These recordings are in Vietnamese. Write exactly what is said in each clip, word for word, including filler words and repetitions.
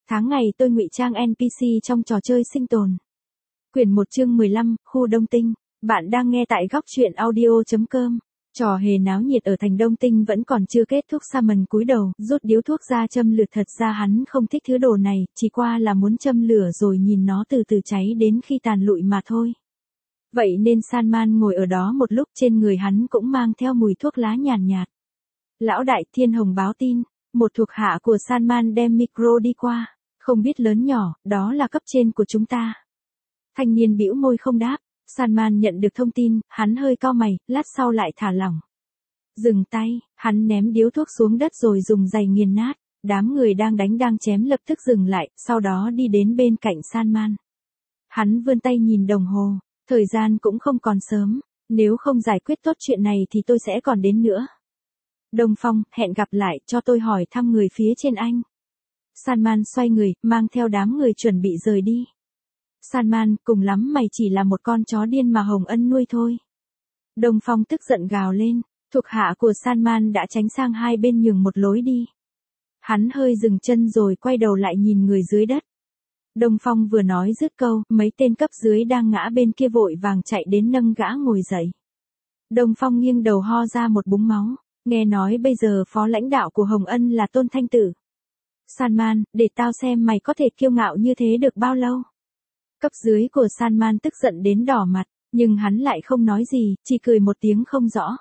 Tháng ngày tôi ngụy trang en pê xê trong trò chơi sinh tồn. Quyển một chương mười lăm, khu Đông Tinh. Bạn đang nghe tại góc truyện audio chấm com. Trò hề náo nhiệt ở thành Đông Tinh vẫn còn chưa kết thúc. Salmon cúi đầu, rút điếu thuốc ra châm lửa. Thật ra hắn không thích thứ đồ này, chỉ qua là muốn châm lửa rồi nhìn nó từ từ cháy đến khi tàn lụi mà thôi. Vậy nên Salman ngồi ở đó một lúc, trên người hắn cũng mang theo mùi thuốc lá nhàn nhạt, nhạt. Lão đại, Thiên Hồng báo tin. Một thuộc hạ của Salman đem micro đi qua. Không biết lớn nhỏ, đó là cấp trên của chúng ta. Thanh niên bĩu môi không đáp. Salman nhận được thông tin, hắn hơi cau mày, lát sau lại thả lỏng. Dừng tay, hắn ném điếu thuốc xuống đất rồi dùng giày nghiền nát. Đám người đang đánh đang chém lập tức dừng lại, sau đó đi đến bên cạnh Salman. Hắn vươn tay nhìn đồng hồ, thời gian cũng không còn sớm, nếu không giải quyết tốt chuyện này thì tôi sẽ còn đến nữa. Đông Phong, hẹn gặp lại, cho tôi hỏi thăm người phía trên anh. Salman xoay người, mang theo đám người chuẩn bị rời đi. Salman, cùng lắm mày chỉ là một con chó điên mà Hồng Ân nuôi thôi. Đông Phong tức giận gào lên, thuộc hạ của Salman đã tránh sang hai bên nhường một lối đi. Hắn hơi dừng chân rồi quay đầu lại nhìn người dưới đất. Đông Phong vừa nói dứt câu, mấy tên cấp dưới đang ngã bên kia vội vàng chạy đến nâng gã ngồi dậy. Đông Phong nghiêng đầu ho ra một búng máu, nghe nói bây giờ phó lãnh đạo của Hồng Ân là Tôn Thanh Tử. Salman, để tao xem mày có thể kiêu ngạo như thế được bao lâu. Cấp dưới của Salman tức giận đến đỏ mặt, nhưng hắn lại không nói gì, chỉ cười một tiếng không rõ.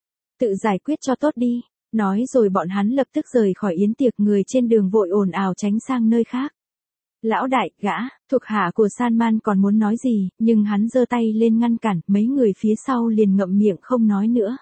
Tự giải quyết cho tốt đi, nói rồi bọn hắn lập tức rời khỏi yến tiệc. Người trên đường vội ồn ào tránh sang nơi khác. Lão đại, gã, thuộc hạ của Salman còn muốn nói gì, nhưng hắn giơ tay lên ngăn cản, mấy người phía sau liền ngậm miệng không nói nữa.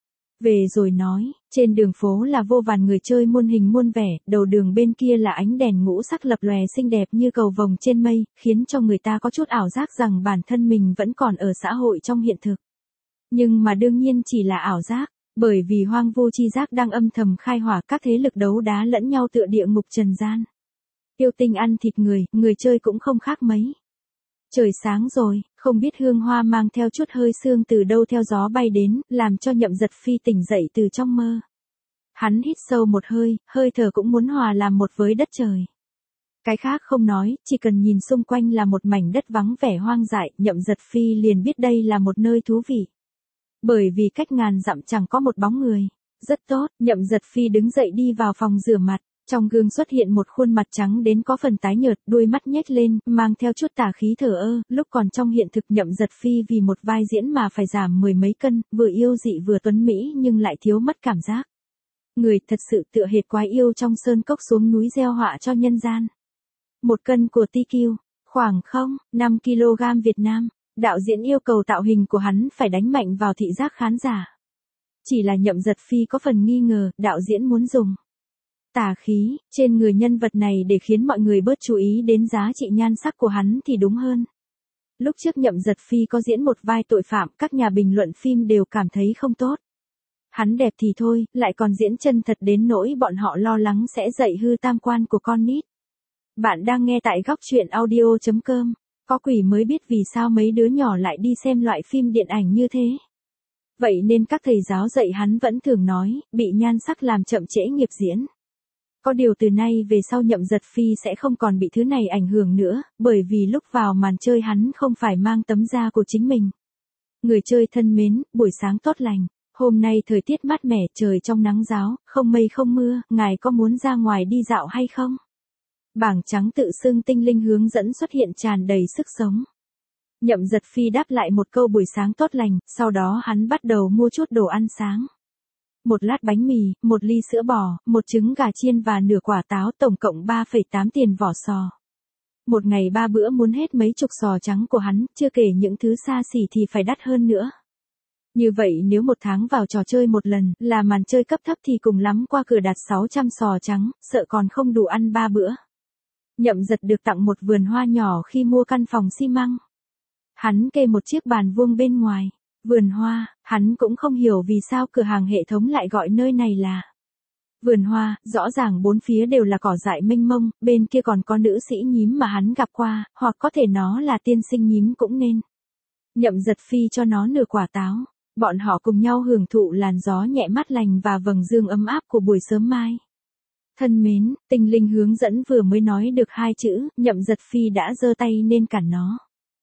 Về rồi nói, trên đường phố là vô vàn người chơi muôn hình muôn vẻ, đầu đường bên kia là ánh đèn ngũ sắc lập lòe xinh đẹp như cầu vồng trên mây, khiến cho người ta có chút ảo giác rằng bản thân mình vẫn còn ở xã hội trong hiện thực. Nhưng mà đương nhiên chỉ là ảo giác, bởi vì hoang vu chi giác đang âm thầm khai hỏa, các thế lực đấu đá lẫn nhau tựa địa ngục trần gian. Yêu tinh ăn thịt người, người chơi cũng không khác mấy. Trời sáng rồi, không biết Hương Hoa mang theo chút hơi sương từ đâu theo gió bay đến, làm cho Nhậm Giật Phi tỉnh dậy từ trong mơ. Hắn hít sâu một hơi, hơi thở cũng muốn hòa làm một với đất trời. Cái khác không nói, chỉ cần nhìn xung quanh là một mảnh đất vắng vẻ hoang dại, Nhậm Giật Phi liền biết đây là một nơi thú vị. Bởi vì cách ngàn dặm chẳng có một bóng người. Rất tốt, Nhậm Giật Phi đứng dậy đi vào phòng rửa mặt. Trong gương xuất hiện một khuôn mặt trắng đến có phần tái nhợt, đuôi mắt nhếch lên, mang theo chút tà khí thờ ơ. Lúc còn trong hiện thực Nhậm Giật Phi vì một vai diễn mà phải giảm mười mấy cân, vừa yêu dị vừa tuấn mỹ nhưng lại thiếu mất cảm giác. Người thật sự tựa hệt quái yêu trong sơn cốc xuống núi gieo họa cho nhân gian. Một cân của tê quy, khoảng không, năm ki lô gam Việt Nam. Đạo diễn yêu cầu tạo hình của hắn phải đánh mạnh vào thị giác khán giả. Chỉ là Nhậm Giật Phi có phần nghi ngờ, đạo diễn muốn dùng tà khí trên người nhân vật này để khiến mọi người bớt chú ý đến giá trị nhan sắc của hắn thì đúng hơn. Lúc trước Nhậm Giật Phi có diễn một vai tội phạm, các nhà bình luận phim đều cảm thấy không tốt. Hắn đẹp thì thôi, lại còn diễn chân thật đến nỗi bọn họ lo lắng sẽ dạy hư tam quan của con nít. Bạn đang nghe tại góc truyện audio chấm com. Có quỷ mới biết vì sao mấy đứa nhỏ lại đi xem loại phim điện ảnh như thế. Vậy nên các thầy giáo dạy hắn vẫn thường nói, bị nhan sắc làm chậm trễ nghiệp diễn. Có điều từ nay về sau Nhậm Giật Phi sẽ không còn bị thứ này ảnh hưởng nữa, bởi vì lúc vào màn chơi hắn không phải mang tấm da của chính mình. Người chơi thân mến, buổi sáng tốt lành, hôm nay thời tiết mát mẻ, trời trong nắng ráo, không mây không mưa, ngài có muốn ra ngoài đi dạo hay không? Bảng trắng tự xưng tinh linh hướng dẫn xuất hiện tràn đầy sức sống. Nhậm Giật Phi đáp lại một câu buổi sáng tốt lành, sau đó hắn bắt đầu mua chút đồ ăn sáng. Một lát bánh mì, một ly sữa bò, một trứng gà chiên và nửa quả táo, tổng cộng ba phẩy tám tiền vỏ sò. Một ngày ba bữa muốn hết mấy chục sò trắng của hắn, chưa kể những thứ xa xỉ thì phải đắt hơn nữa. Như vậy nếu một tháng vào trò chơi một lần, là màn chơi cấp thấp thì cùng lắm qua cửa đạt sáu trăm sò trắng, sợ còn không đủ ăn ba bữa. Nhậm Giật được tặng một vườn hoa nhỏ khi mua căn phòng xi măng. Hắn kê một chiếc bàn vuông bên ngoài. Vườn hoa, hắn cũng không hiểu vì sao cửa hàng hệ thống lại gọi nơi này là vườn hoa. Rõ ràng bốn phía đều là cỏ dại mênh mông, bên kia còn có nữ sĩ nhím mà hắn gặp qua, hoặc có thể nó là tiên sinh nhím cũng nên. Nhậm Giật Phi cho nó nửa quả táo, bọn họ cùng nhau hưởng thụ làn gió nhẹ mát lành và vầng dương ấm áp của buổi sớm mai. Thân mến, Tinh Linh hướng dẫn vừa mới nói được hai chữ, Nhậm Giật Phi đã giơ tay nên cản nó.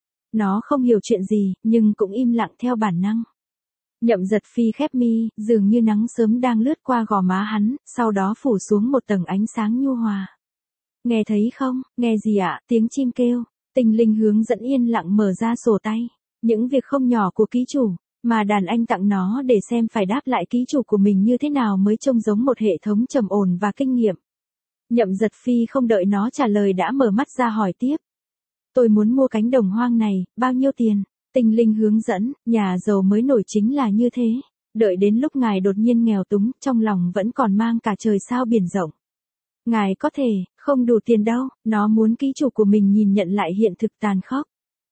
Nó không hiểu chuyện gì, nhưng cũng im lặng theo bản năng. Nhậm Giật Phi khép mi, dường như nắng sớm đang lướt qua gò má hắn, sau đó phủ xuống một tầng ánh sáng nhu hòa. Nghe thấy không, nghe gì ạ, tiếng chim kêu. Tinh Linh hướng dẫn yên lặng mở ra sổ tay. Những việc không nhỏ của ký chủ, mà đàn anh tặng nó để xem phải đáp lại ký chủ của mình như thế nào mới trông giống một hệ thống trầm ổn và kinh nghiệm. Nhậm Giật Phi không đợi nó trả lời đã mở mắt ra hỏi tiếp. Tôi muốn mua cánh đồng hoang này, bao nhiêu tiền? Tinh Linh hướng dẫn, nhà giàu mới nổi chính là như thế. Đợi đến lúc ngài đột nhiên nghèo túng, trong lòng vẫn còn mang cả trời sao biển rộng. Ngài có thể, không đủ tiền đâu, nó muốn ký chủ của mình nhìn nhận lại hiện thực tàn khốc.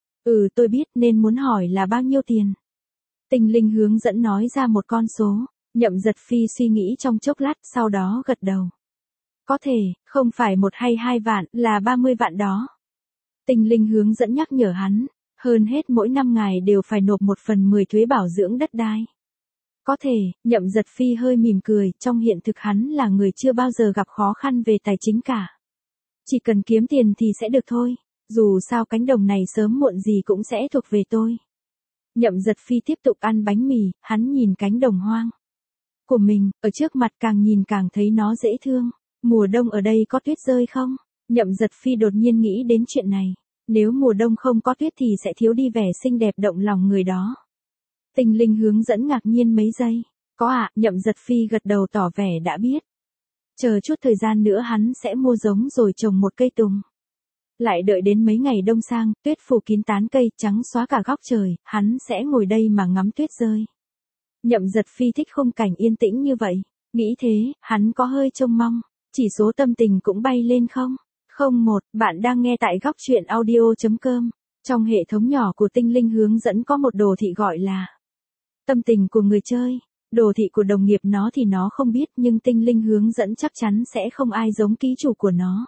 Ừ tôi biết nên muốn hỏi là bao nhiêu tiền. Tinh Linh hướng dẫn nói ra một con số, Nhậm Giật Phi suy nghĩ trong chốc lát sau đó gật đầu. Có thể, không phải một hay hai vạn, là ba mươi vạn đó. Tinh Linh hướng dẫn nhắc nhở hắn, hơn hết mỗi năm ngài đều phải nộp một phần mười thuế bảo dưỡng đất đai. Có thể, Nhậm Giật Phi hơi mỉm cười, trong hiện thực hắn là người chưa bao giờ gặp khó khăn về tài chính cả. Chỉ cần kiếm tiền thì sẽ được thôi, dù sao cánh đồng này sớm muộn gì cũng sẽ thuộc về tôi. Nhậm Giật Phi tiếp tục ăn bánh mì, hắn nhìn cánh đồng hoang của mình, ở trước mặt càng nhìn càng thấy nó dễ thương. Mùa đông ở đây có tuyết rơi không? Nhậm Giật Phi đột nhiên nghĩ đến chuyện này. Nếu mùa đông không có tuyết thì sẽ thiếu đi vẻ xinh đẹp động lòng người đó. Tinh Linh hướng dẫn ngạc nhiên mấy giây. Có ạ, à, Nhậm Giật Phi gật đầu tỏ vẻ đã biết. Chờ chút thời gian nữa hắn sẽ mua giống rồi trồng một cây tùng. Lại đợi đến mấy ngày đông sang, tuyết phủ kín tán cây, trắng xóa cả góc trời, hắn sẽ ngồi đây mà ngắm tuyết rơi. Nhậm Giật Phi thích khung cảnh yên tĩnh như vậy. Nghĩ thế, hắn có hơi trông mong. Chỉ số tâm tình cũng bay lên không? Không một, bạn đang nghe tại góc truyện audio chấm com. Trong hệ thống nhỏ của Tinh Linh hướng dẫn có một đồ thị gọi là tâm tình của người chơi. Đồ thị của đồng nghiệp nó thì nó không biết nhưng Tinh Linh hướng dẫn chắc chắn sẽ không ai giống ký chủ của nó.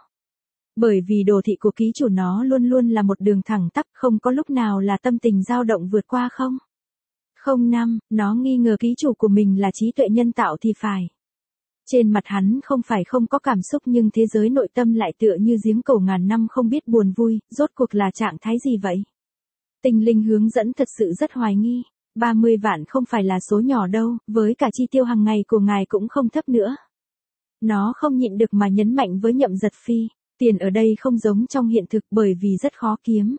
Bởi vì đồ thị của ký chủ nó luôn luôn là một đường thẳng tắp, không có lúc nào là tâm tình dao động vượt qua không. Không năm, nó nghi ngờ ký chủ của mình là trí tuệ nhân tạo thì phải. Trên mặt hắn không phải không có cảm xúc nhưng thế giới nội tâm lại tựa như giếng cổ ngàn năm không biết buồn vui, rốt cuộc là trạng thái gì vậy? Tinh Linh hướng dẫn thật sự rất hoài nghi, ba mươi vạn không phải là số nhỏ đâu, với cả chi tiêu hàng ngày của ngài cũng không thấp nữa. Nó không nhịn được mà nhấn mạnh với Nhậm Giật Phi, tiền ở đây không giống trong hiện thực bởi vì rất khó kiếm.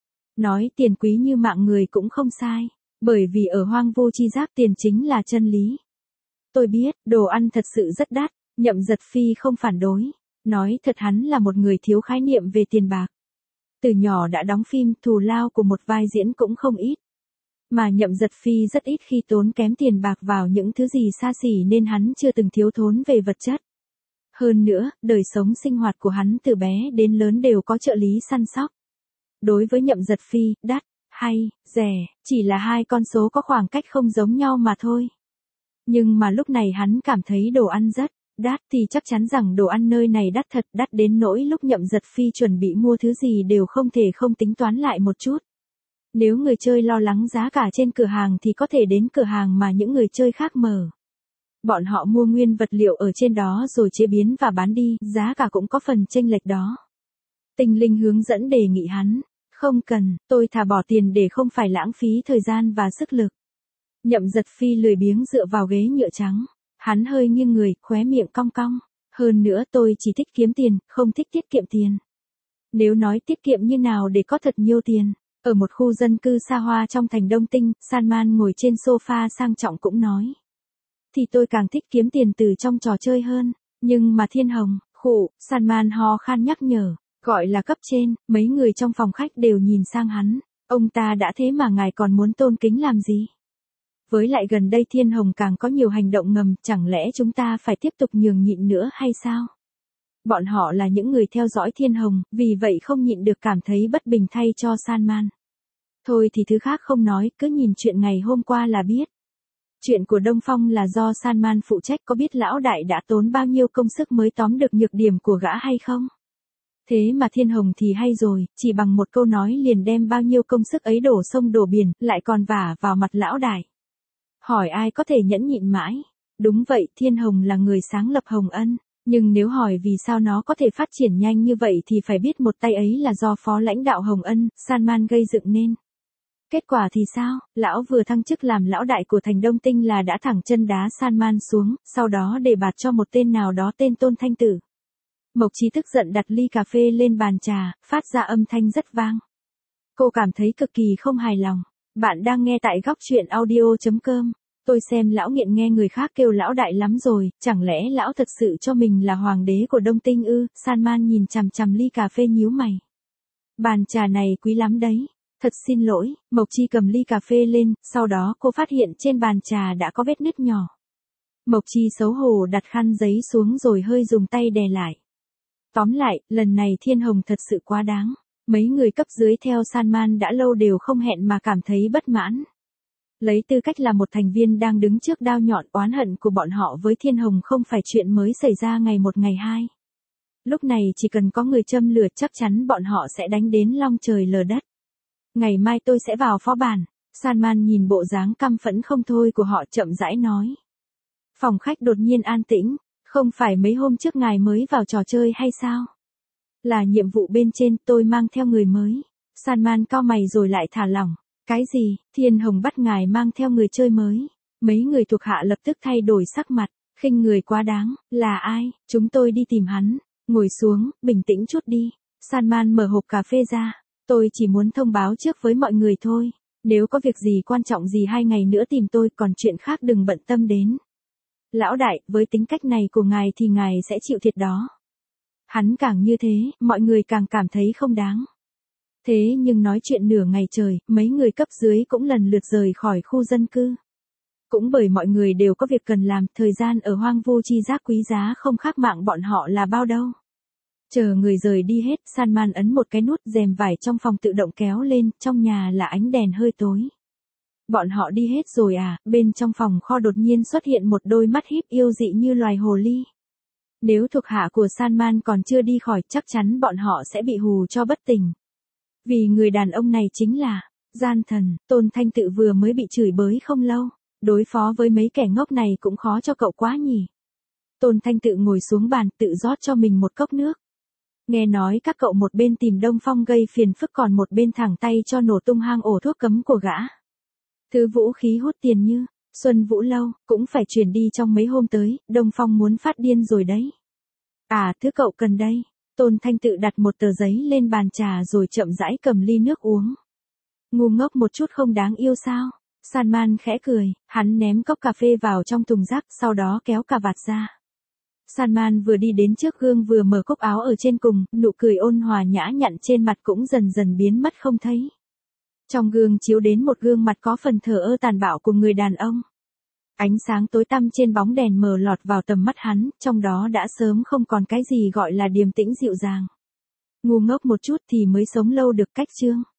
Nói tiền quý như mạng người cũng không sai, bởi vì ở hoang vô chi giác tiền chính là chân lý. Tôi biết, đồ ăn thật sự rất đắt, Nhậm Giật Phi không phản đối. Nói thật hắn là một người thiếu khái niệm về tiền bạc. Từ nhỏ đã đóng phim, thù lao của một vai diễn cũng không ít. Mà Nhậm Giật Phi rất ít khi tốn kém tiền bạc vào những thứ gì xa xỉ nên hắn chưa từng thiếu thốn về vật chất. Hơn nữa, đời sống sinh hoạt của hắn từ bé đến lớn đều có trợ lý săn sóc. Đối với Nhậm Giật Phi, đắt, hay, rẻ, chỉ là hai con số có khoảng cách không giống nhau mà thôi. Nhưng mà lúc này hắn cảm thấy đồ ăn rất đắt thì chắc chắn rằng đồ ăn nơi này đắt thật, đắt đến nỗi lúc Nhậm Giật Phi chuẩn bị mua thứ gì đều không thể không tính toán lại một chút. Nếu người chơi lo lắng giá cả trên cửa hàng thì có thể đến cửa hàng mà những người chơi khác mở. Bọn họ mua nguyên vật liệu ở trên đó rồi chế biến và bán đi, giá cả cũng có phần chênh lệch đó. Tinh Linh hướng dẫn đề nghị hắn, không cần, tôi thà bỏ tiền để không phải lãng phí thời gian và sức lực. Nhậm Giật Phi lười biếng dựa vào ghế nhựa trắng, hắn hơi nghiêng người, khóe miệng cong cong. Hơn nữa tôi chỉ thích kiếm tiền, không thích tiết kiệm tiền. Nếu nói tiết kiệm như nào để có thật nhiều tiền, ở một khu dân cư xa hoa trong thành Đông Tinh, Salman ngồi trên sofa sang trọng cũng nói. Thì tôi càng thích kiếm tiền từ trong trò chơi hơn, nhưng mà Thiên Hồng, khụ, Salman ho khan nhắc nhở, gọi là cấp trên, mấy người trong phòng khách đều nhìn sang hắn, ông ta đã thế mà ngài còn muốn tôn kính làm gì? Với lại gần đây Thiên Hồng càng có nhiều hành động ngầm, chẳng lẽ chúng ta phải tiếp tục nhường nhịn nữa hay sao? Bọn họ là những người theo dõi Thiên Hồng, vì vậy không nhịn được cảm thấy bất bình thay cho Salman. Thôi thì thứ khác không nói, cứ nhìn chuyện ngày hôm qua là biết. Chuyện của Đông Phong là do Salman phụ trách, có biết lão đại đã tốn bao nhiêu công sức mới tóm được nhược điểm của gã hay không? Thế mà Thiên Hồng thì hay rồi, chỉ bằng một câu nói liền đem bao nhiêu công sức ấy đổ sông đổ biển, lại còn vả vào mặt lão đại. Hỏi ai có thể nhẫn nhịn mãi? Đúng vậy, Thiên Hồng là người sáng lập Hồng Ân. Nhưng nếu hỏi vì sao nó có thể phát triển nhanh như vậy thì phải biết một tay ấy là do phó lãnh đạo Hồng Ân, Salman gây dựng nên. Kết quả thì sao, lão vừa thăng chức làm lão đại của thành Đông Tinh là đã thẳng chân đá Salman xuống, sau đó đề bạt cho một tên nào đó tên Tôn Thanh Tử. Mộc Chi tức giận đặt ly cà phê lên bàn trà, phát ra âm thanh rất vang. Cô cảm thấy cực kỳ không hài lòng. Bạn đang nghe tại góc truyện audio chấm com. Tôi xem lão nghiện nghe người khác kêu lão đại lắm rồi, chẳng lẽ lão thật sự cho mình là hoàng đế của Đông Tinh ư? Salman nhìn chằm chằm ly cà phê nhíu mày. Bàn trà này quý lắm đấy. Thật xin lỗi, Mộc Chi cầm ly cà phê lên, sau đó cô phát hiện trên bàn trà đã có vết nứt nhỏ. Mộc Chi xấu hổ đặt khăn giấy xuống rồi hơi dùng tay đè lại. Tóm lại, lần này Thiên Hồng thật sự quá đáng. Mấy người cấp dưới theo Salman đã lâu đều không hẹn mà cảm thấy bất mãn. Lấy tư cách là một thành viên đang đứng trước đao nhọn, oán hận của bọn họ với Thiên Hồng không phải chuyện mới xảy ra ngày một ngày hai. Lúc này chỉ cần có người châm lửa chắc chắn bọn họ sẽ đánh đến long trời lở đất. Ngày mai tôi sẽ vào phó bản. Salman nhìn bộ dáng căm phẫn không thôi của họ chậm rãi nói. Phòng khách đột nhiên an tĩnh. Không phải mấy hôm trước ngài mới vào trò chơi hay sao? Là nhiệm vụ bên trên, tôi mang theo người mới. Salman cau mày rồi lại thả lỏng. Cái gì? Thiên Hồng bắt ngài mang theo người chơi mới. Mấy người thuộc hạ lập tức thay đổi sắc mặt. Khinh người quá đáng. Là ai? Chúng tôi đi tìm hắn. Ngồi xuống, bình tĩnh chút đi. Salman mở hộp cà phê ra. Tôi chỉ muốn thông báo trước với mọi người thôi. Nếu có việc gì quan trọng gì hai ngày nữa tìm tôi, còn chuyện khác đừng bận tâm đến. Lão đại, với tính cách này của ngài thì ngài sẽ chịu thiệt đó. Hắn càng như thế, mọi người càng cảm thấy không đáng. Thế nhưng nói chuyện nửa ngày trời, mấy người cấp dưới cũng lần lượt rời khỏi khu dân cư. Cũng bởi mọi người đều có việc cần làm, thời gian ở hoang vu chi giác quý giá không khác mạng bọn họ là bao đâu. Chờ người rời đi hết, Salman ấn một cái nút, rèm vải trong phòng tự động kéo lên, trong nhà là ánh đèn hơi tối. Bọn họ đi hết rồi à? Bên trong phòng kho đột nhiên xuất hiện một đôi mắt híp yêu dị như loài hồ ly. Nếu thuộc hạ của Salman còn chưa đi khỏi, chắc chắn bọn họ sẽ bị hù cho bất tỉnh. Vì người đàn ông này chính là gian thần. Tôn Thanh Tự vừa mới bị chửi bới không lâu. Đối phó với mấy kẻ ngốc này cũng khó cho cậu quá nhỉ. Tôn Thanh Tự ngồi xuống bàn, tự rót cho mình một cốc nước. Nghe nói các cậu một bên tìm Đông Phong gây phiền phức, còn một bên thẳng tay cho nổ tung hang ổ thuốc cấm của gã. Thứ vũ khí hút tiền như Xuân Vũ Lâu cũng phải chuyển đi trong mấy hôm tới. Đông Phong muốn phát điên rồi đấy. À, thứ cậu cần đây. Tôn Thanh Tự đặt một tờ giấy lên bàn trà rồi chậm rãi cầm ly nước uống. Ngu ngốc một chút không đáng yêu sao? Salman khẽ cười, hắn ném cốc cà phê vào trong thùng rác, sau đó kéo cà vạt ra. Salman vừa đi đến trước gương vừa mở cúc áo ở trên cùng, nụ cười ôn hòa nhã nhặn trên mặt cũng dần dần biến mất không thấy. Trong gương chiếu đến một gương mặt có phần thờ ơ tàn bạo của người đàn ông. Ánh sáng tối tăm trên bóng đèn mờ lọt vào tầm mắt hắn, trong đó đã sớm không còn cái gì gọi là điềm tĩnh dịu dàng. Ngu ngốc một chút thì mới sống lâu được cách chương.